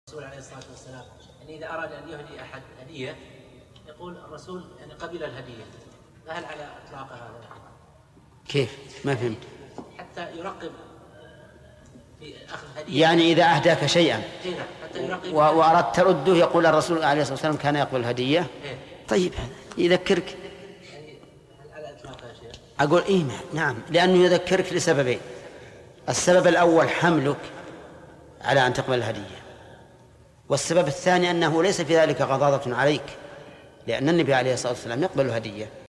الرسول عليه الصلاة والسلام يعني إذا أراد أن يهدي أحد هدية يقول الرسول يعني قبل الهدية، فهل على إطلاق هذا؟ كيف؟ ما فهمت. حتى يرقب في أخذ هدية، يعني إذا أهداك شيئا حتى يرقب وأردت ترده يقول الرسول عليه الصلاة والسلام كان يقبل الهدية. طيب يذكرك. يعني هل على إطلاق يا شيخ؟ أقول إيه نعم، لأنه يذكرك لسببين. السبب الأول حملك على أن تقبل الهدية، والسبب الثاني أنه ليس في ذلك غضاضة عليك، لأن النبي عليه الصلاة والسلام يقبل الهدية.